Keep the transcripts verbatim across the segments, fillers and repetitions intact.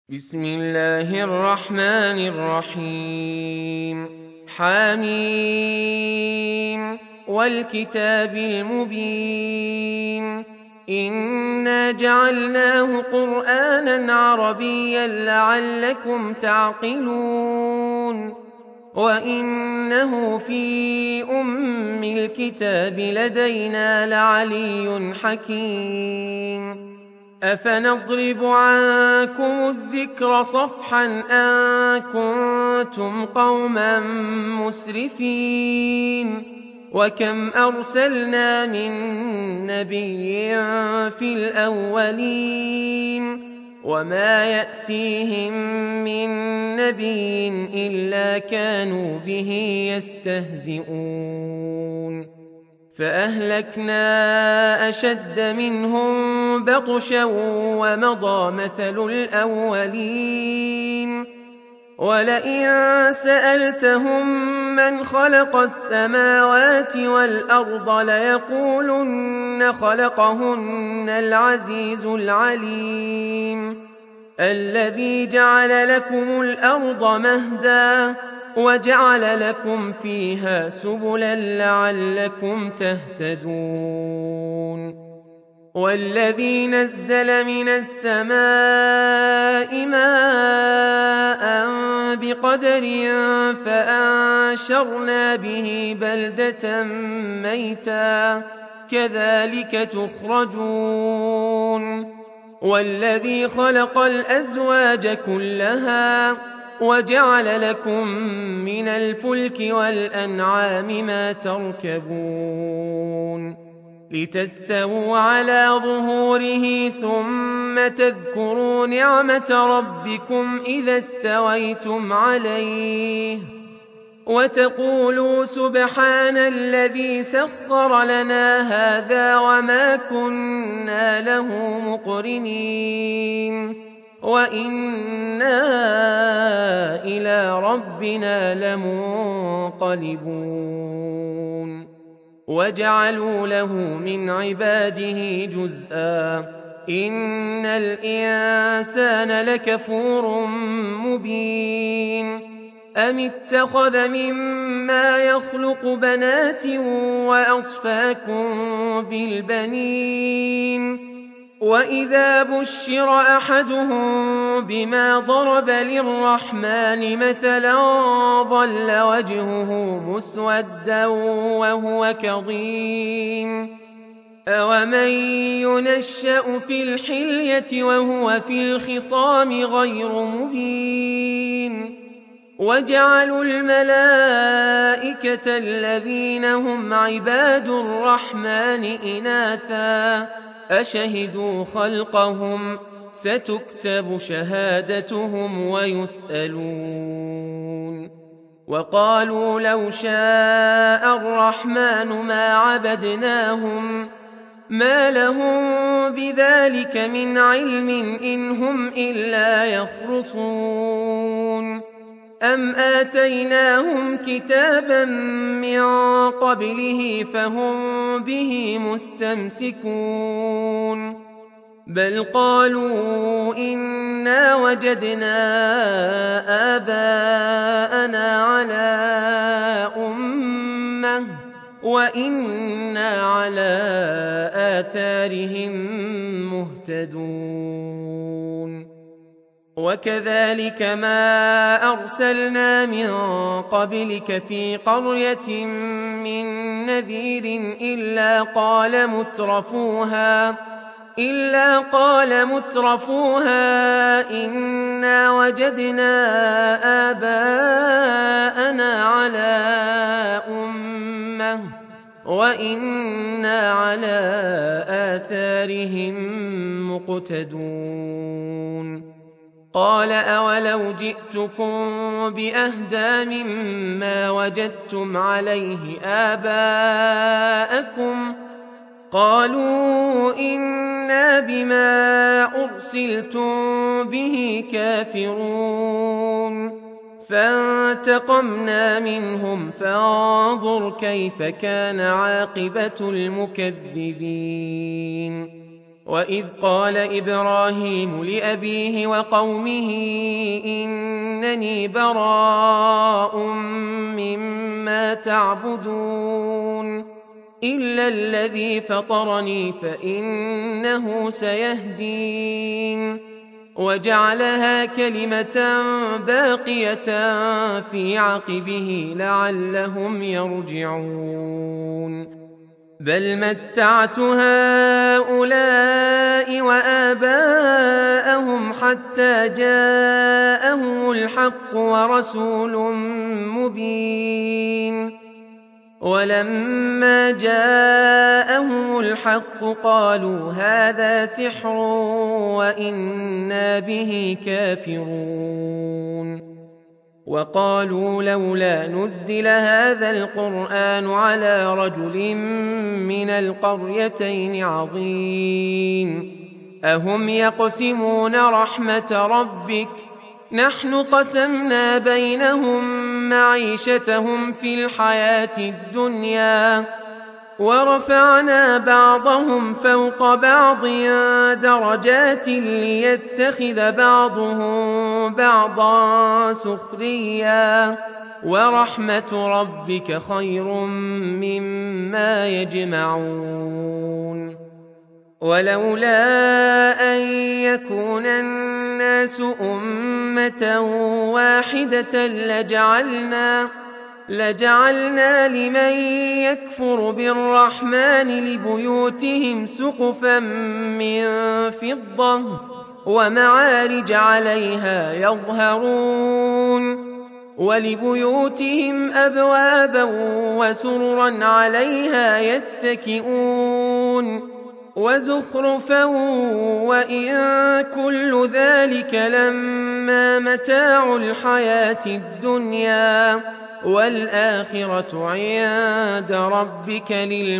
بسم الله الرحمن الرحيم حميم والكتاب المبين إنا جعلناه قرآنا عربيا لعلكم تعقلون وإنه في أم الكتاب لدينا لعلي حكيم أفنضرب عنكم الذكر صفحا أن كنتم قوما مسرفين وكم أرسلنا من نبي في الأولين وما يأتيهم من نبي إلا كانوا به يستهزئون فأهلكنا أشد منهم بطشا ومضى مثل الأولين ولئن سألتهم من خلق السماوات والأرض ليقولن خلقهن العزيز العليم الذي جعل لكم الأرض مهدا وجعل لكم فيها سبلا لعلكم تهتدون والذي نزل من السماء ماء بقدر فأنشرنا به بلدة ميتا كذلك تخرجون والذي خلق الأزواج كلها وجعل لكم من الفلك والأنعام ما تركبون لتستووا على ظهوره ثم تذكروا نعمة ربكم إذا استويتم عليه وتقولوا سبحان الذي سخر لنا هذا وما كنا له مقرنين وإنا إلى ربنا لمنقلبون وجعلوا له من عباده جزءا إن الإنسان لكفور مبين أم اتخذ مما يخلق بنات وأصفاكم بالبنين وإذا بشر أحدهم بما ضرب للرحمن مثلا ظل وجهه مسودا وهو كظيم أومن ينشأ في الحلية وهو في الخصام غير مبين وجعلوا الملائكة الذين هم عباد الرحمن إناثا أشهدوا خلقهم ستكتب شهادتهم ويسألون وقالوا لو شاء الرحمن ما عبدناهم ما لهم بذلك من علم إن هم إلا يخرصون أم آتيناهم كتابا من قبله فهم به مستمسكون بل قالوا إنا وجدنا آباءنا على أمة وإنا على آثارهم مهتدون وكذلك ما أرسلنا من قبلك في قرية من نذير إلا قال مترفوها إلا قال مترفوها إنا وجدنا آباءنا على أمة وإنا على آثارهم مقتدون قال أولو جئتكم بأهدى مما وجدتم عليه آباءكم قالوا إنا بما أرسلتم به كافرون فانتقمنا منهم فانظر كيف كان عاقبة المكذبين وإذ قال إبراهيم لأبيه وقومه إنني براء مما تعبدون إلا الذي فطرني فإنه سيهدين وجعلها كلمة باقية في عقبه لعلهم يرجعون بل متعت هؤلاء وآباءهم حتى جاءهم الحق ورسول مبين ولما جاءهم الحق قالوا هذا سحر وإنا به كافرون وقالوا لولا نزل هذا القرآن على رجل من القريتين عظيم أهم يقسمون رحمة ربك نحن قسمنا بينهم معيشتهم في الحياة الدنيا ورفعنا بعضهم فوق بعض درجات ليتخذ بعضهم بعضا سخريا ورحمة ربك خير مما يجمعون ولولا أن يكون الناس أمة واحدة لجعلنا لجعلنا لمن يكفر بالرحمن لبيوتهم سقفا من فضة ومعارج عليها يظهرون ولبيوتهم أبوابا وسررا عليها يتكئون وزخرفا وإن كل ذلك لما متاع الحياة الدنيا والآخرة عند ربك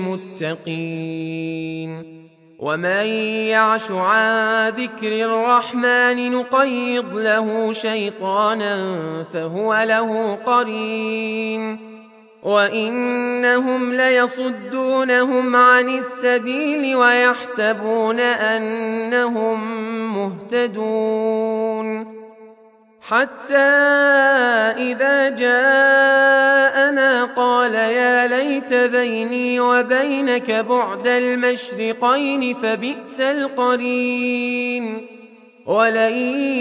للمتقين ومن يعش عن ذكر الرحمن نقيض له شيطانا فهو له قرين وإنهم ليصدونهم عن السبيل ويحسبون أنهم مهتدون حتى إذا جاءنا قال يا ليت بيني وبينك بعد المشرقين فبئس القرين ولن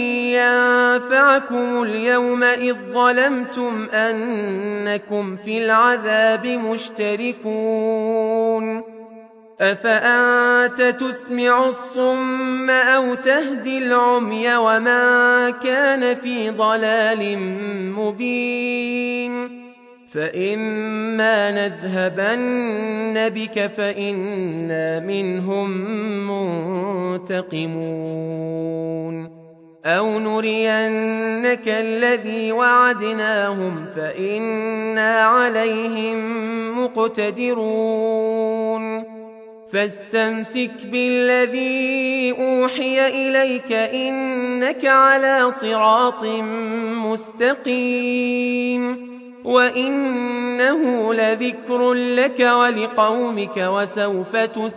ينفعكم اليوم إذ ظلمتم أنكم في العذاب مشتركون أفأنت تسمع الصم أو تهدي العمي وما كان في ضلال مبين فإما نذهبن بك فإنا منهم منتقمون أو نرينك الذي وعدناهم فإنا عليهم مقتدرون فاستمسك بالذي أوحي إليك إنك على صراط مستقيم وإنه لذكر لك ولقومك وسوف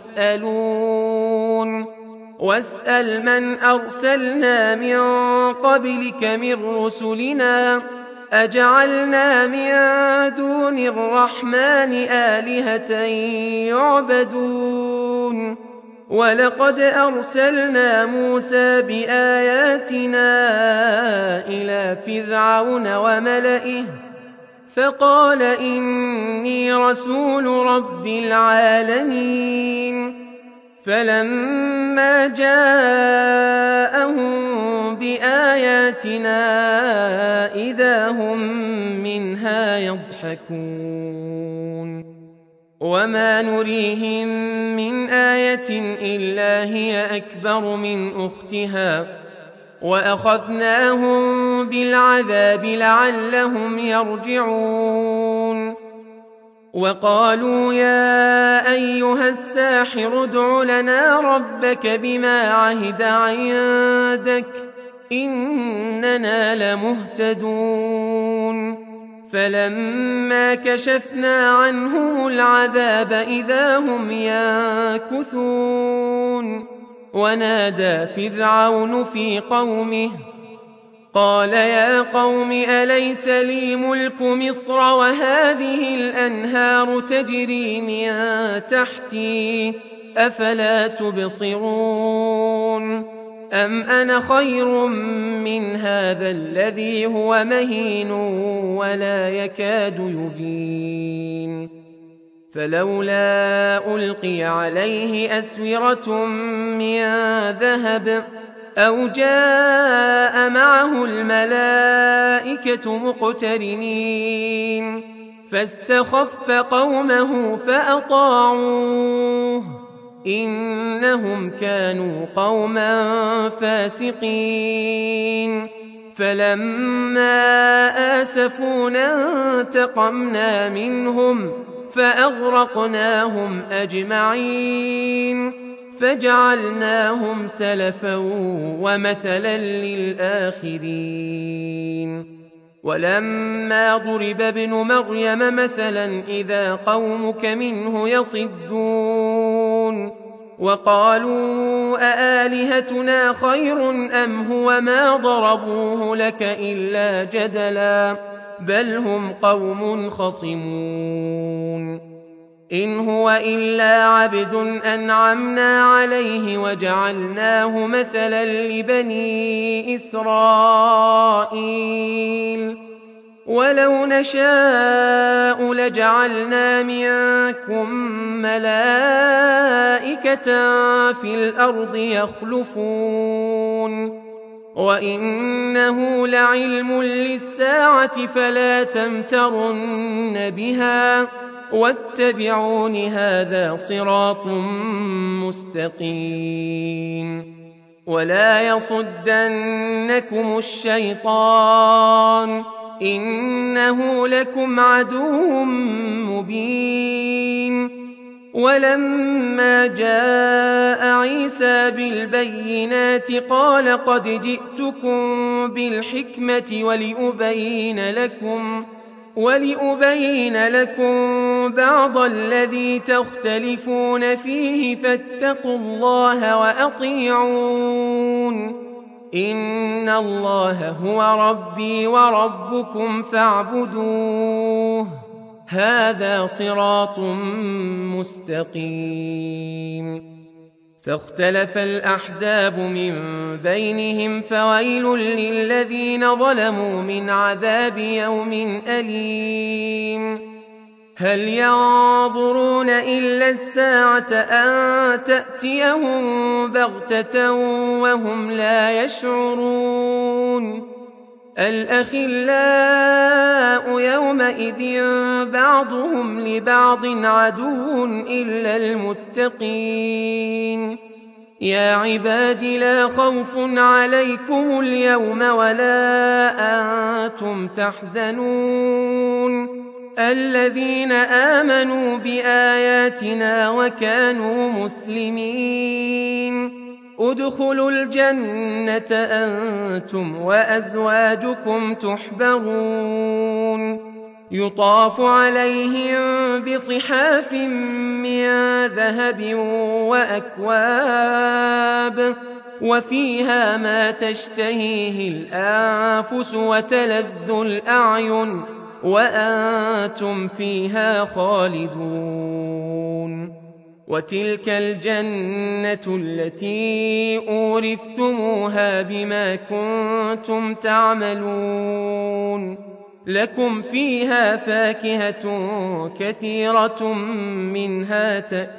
تسألون واسأل من أرسلنا من قبلك من رسلنا أجعلنا من دون الرحمن آلهة يعبدون ولقد أرسلنا موسى بآياتنا إلى فرعون وملئه فقال إني رسول رب العالمين فلما جاءهم بآياتنا إذا هم منها يضحكون وما نريهم من آية إلا هي أكبر من أختها وأخذناهم بالعذاب لعلهم يرجعون وقالوا يا أيها الساحر ادع لنا ربك بما عهد عندك إننا لمهتدون فلما كشفنا عنهم العذاب إذا هم ينكثون ونادى فرعون في قومه قال يا قوم أليس لي ملك مصر وهذه الأنهار تجري من تحتي أفلا تبصرون أم أنا خير من هذا الذي هو مهين ولا يكاد يبين فلولا ألقي عليه أسورة من ذهب أو جاء معه الملائكة مقترنين فاستخف قومه فأطاعوه إنهم كانوا قوما فاسقين فلما آسفونا انتقمنا منهم فأغرقناهم أجمعين فجعلناهم سلفا ومثلا للآخرين ولما ضرب ابن مريم مثلا إذا قومك منه يصدون وقالوا أآلهتنا خير أم هو ما ضربوه لك إلا جدلا بل هم قوم خصمون إن هو إلا عبد أنعمنا عليه وجعلناه مثلا لبني إسرائيل ولو نشاء لجعلنا منكم ملائكة في الأرض يخلفون وإنه لعلم للساعة فلا تمترن بها واتبعون هذا صراط مستقيم ولا يصدنكم الشيطان إنه لكم عدو مبين ولما جاء عيسى بالبينات قال قد جئتكم بالحكمة ولأبين لكم ولأبين لكم بعض الذي تختلفون فيه فاتقوا الله وأطيعون إن الله هو ربي وربكم فاعبدوه هذا صراط مستقيم فاختلف الأحزاب من بينهم فويل للذين ظلموا من عذاب يوم أليم هل ينظرون إلا الساعة أن تأتيهم بغتة وهم لا يشعرون الأخلاء يومئذ بعضهم لبعض عدو إلا المتقين يا عباد لا خوف عليكم اليوم ولا أنتم تحزنون الذين آمنوا بآياتنا وكانوا مسلمين ادخلوا الجنة أنتم وأزواجكم تحبرون يطاف عليهم بصحاف من ذهب وأكواب وفيها ما تشتهيه الأنفس وتلذ الأعين وأنتم فيها خالدون وتلك الجنة التي أورثتموها بما كنتم تعملون لكم فيها فاكهة كثيرة منها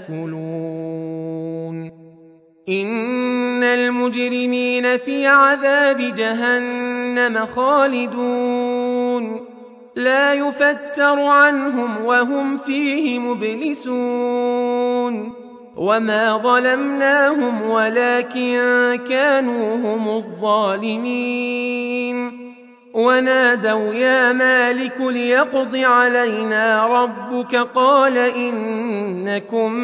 تأكلون إن المجرمين في عذاب جهنم خالدون لا يفتر عنهم وهم فيه مبلسون وما ظلمناهم ولكن كانوا هم الظالمين ونادوا يا مالك ليقض علينا ربك قال إنكم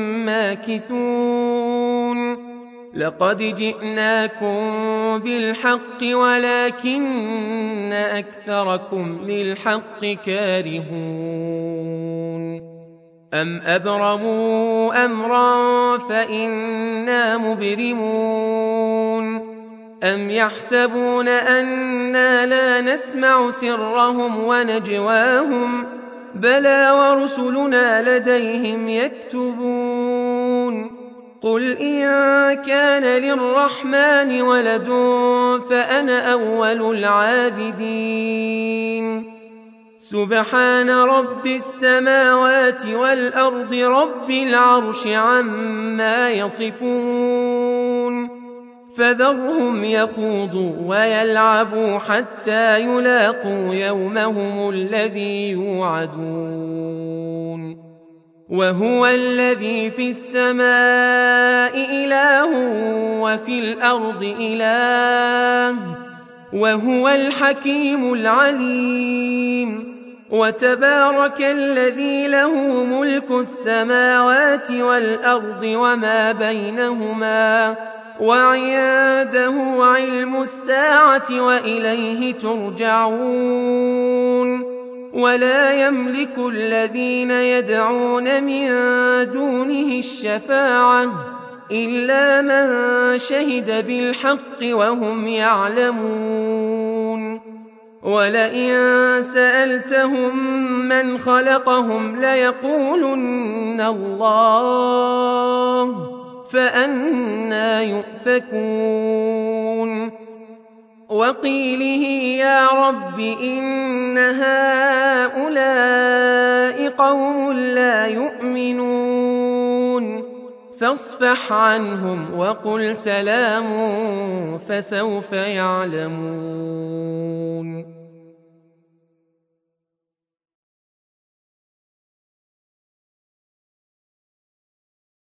ماكثون لقد جئناكم بالحق ولكن أكثركم للحق كارهون أم أبرموا أمرا فإنا مبرمون أم يحسبون أنا لا نسمع سرهم ونجواهم بلى ورسلنا لديهم يكتبون قل إن كان للرحمن ولد فأنا أول العابدين سبحان رب السماوات والأرض رب العرش عما يصفون فذرهم يخوضوا ويلعبوا حتى يلاقوا يومهم الذي يوعدون وهو الذي في السماء إله وفي الأرض إله وهو الحكيم العليم وتبارك الذي له ملك السماوات والأرض وما بينهما وعنده علم الساعة وإليه ترجعون ولا يملك الذين يدعون من دونه الشفاعة إلا من شهد بالحق وهم يعلمون ولئن سألتهم من خلقهم ليقولن الله فأنى يؤفكون وقيله يا رب إن هؤلاء قوم لا يؤمنون فاصفح عنهم وقل سلام فسوف يعلمون